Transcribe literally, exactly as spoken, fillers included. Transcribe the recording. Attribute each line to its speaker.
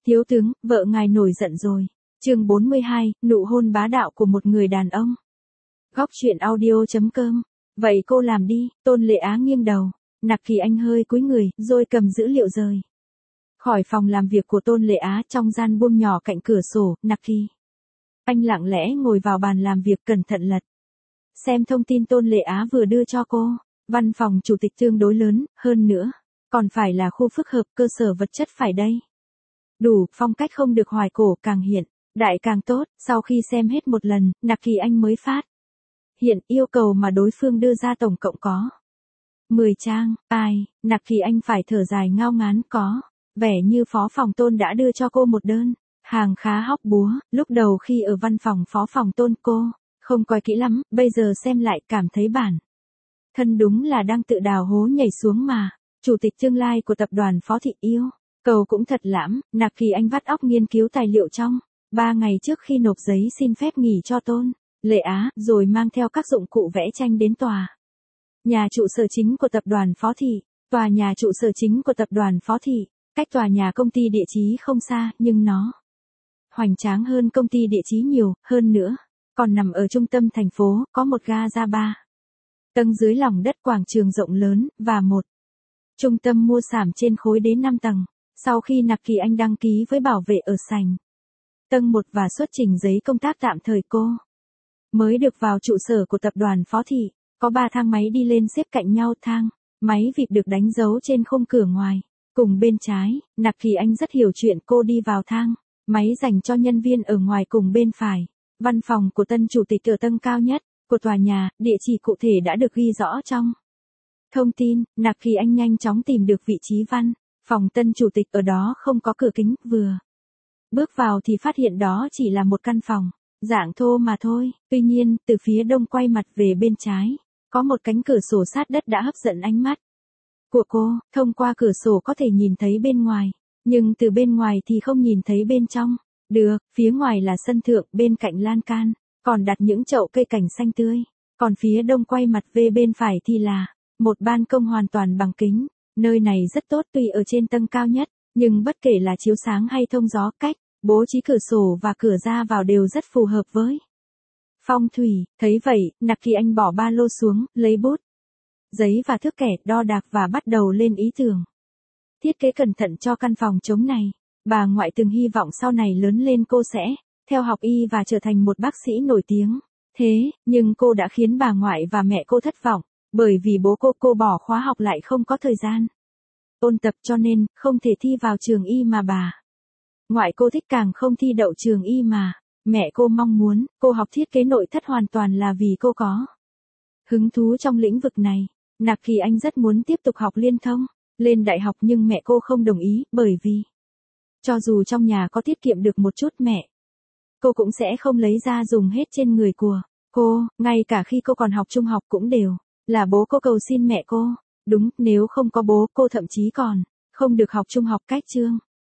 Speaker 1: Thiếu tướng, vợ ngài nổi giận rồi. Chương bốn mươi hai, nụ hôn bá đạo của một người đàn ông. Góc truyện audio chấm com. Vậy cô làm đi, Tôn Lệ Á nghiêng đầu, Nặc Kỳ Anh hơi cúi người, rồi cầm dữ liệu rời khỏi phòng làm việc của Tôn Lệ Á. Trong gian buông nhỏ cạnh cửa sổ, Nặc Kỳ Anh lặng lẽ ngồi vào bàn làm việc, cẩn thận lật xem thông tin Tôn Lệ Á vừa đưa cho cô. Văn phòng chủ tịch tương đối lớn, hơn nữa còn phải là khu phức hợp, cơ sở vật chất phải đây đủ, phong cách không được hoài cổ, càng hiện đại càng tốt. Sau khi xem hết một lần, Nặc Kỳ Anh mới phát hiện yêu cầu mà đối phương đưa ra tổng cộng có mười trang. Ai, Nặc Kỳ Anh phải thở dài ngao ngán, có vẻ như phó phòng Tôn đã đưa cho cô một đơn hàng khá hóc búa. Lúc đầu khi ở văn phòng phó phòng Tôn cô không coi kỹ lắm, bây giờ xem lại cảm thấy bản thân đúng là đang tự đào hố nhảy xuống mà. Chủ tịch tương lai của tập đoàn Phó Thị yêu cầu cũng thật lãm. Nặc Kỳ Anh vắt óc nghiên cứu tài liệu trong ba ngày trước khi nộp giấy xin phép nghỉ cho Tôn Lệ Á, rồi mang theo các dụng cụ vẽ tranh đến tòa nhà trụ sở chính của tập đoàn Phó Thị. Tòa nhà trụ sở chính của tập đoàn Phó Thị cách tòa nhà công ty địa chí không xa, nhưng nó hoành tráng hơn công ty địa chí nhiều, hơn nữa còn nằm ở trung tâm thành phố, có một ga ra ba tầng dưới lòng đất, quảng trường rộng lớn, và một trung tâm mua sắm trên khối đến năm tầng. Sau khi Nặc Kỳ Anh đăng ký với bảo vệ ở sảnh tầng một và xuất trình giấy công tác tạm thời, cô mới được vào trụ sở của tập đoàn Phó Thị. Có ba thang máy đi lên xếp cạnh nhau, thang máy vịt được đánh dấu trên khung cửa ngoài cùng bên trái. Nặc Kỳ Anh rất hiểu chuyện, cô đi vào thang máy dành cho nhân viên ở ngoài cùng bên phải. Văn phòng của tân chủ tịch ở tầng cao nhất của tòa nhà, địa chỉ cụ thể đã được ghi rõ trong thông tin. Nặc Kỳ Anh nhanh chóng tìm được vị trí văn phòng tân chủ tịch, ở đó không có cửa kính, vừa bước vào thì phát hiện đó chỉ là một căn phòng dạng thô mà thôi. Tuy nhiên, từ phía đông quay mặt về bên trái, có một cánh cửa sổ sát đất đã hấp dẫn ánh mắt của cô. Thông qua cửa sổ có thể nhìn thấy bên ngoài, nhưng từ bên ngoài thì không nhìn thấy bên trong được. Phía ngoài là sân thượng, bên cạnh lan can còn đặt những chậu cây cảnh xanh tươi. Còn phía đông quay mặt về bên phải thì là một ban công hoàn toàn bằng kính. Nơi này rất tốt, tuy ở trên tầng cao nhất, nhưng bất kể là chiếu sáng hay thông gió, cách bố trí cửa sổ và cửa ra vào đều rất phù hợp với phong thủy. Thấy vậy, Nặc Kỳ Anh bỏ ba lô xuống, lấy bút, giấy và thước kẻ, đo đạc và bắt đầu lên ý tưởng thiết kế cẩn thận cho căn phòng trống này. Bà ngoại từng hy vọng sau này lớn lên cô sẽ theo học y và trở thành một bác sĩ nổi tiếng. Thế, nhưng cô đã khiến bà ngoại và mẹ cô thất vọng, bởi vì bố cô cô bỏ khóa học lại không có thời gian ôn tập, cho nên không thể thi vào trường y mà bà ngoại cô thích, càng không thi đậu trường y mà mẹ cô mong muốn. Cô học thiết kế nội thất hoàn toàn là vì cô có hứng thú trong lĩnh vực này. Nặc Kỳ Anh rất muốn tiếp tục học liên thông lên đại học, nhưng mẹ cô không đồng ý, bởi vì cho dù trong nhà có tiết kiệm được một chút, mẹ cô cũng sẽ không lấy ra dùng hết trên người của cô. Ngay cả khi cô còn học trung học cũng đều là bố cô cầu xin mẹ cô. Đúng, nếu không có bố, cô thậm chí còn không được học trung học cách chương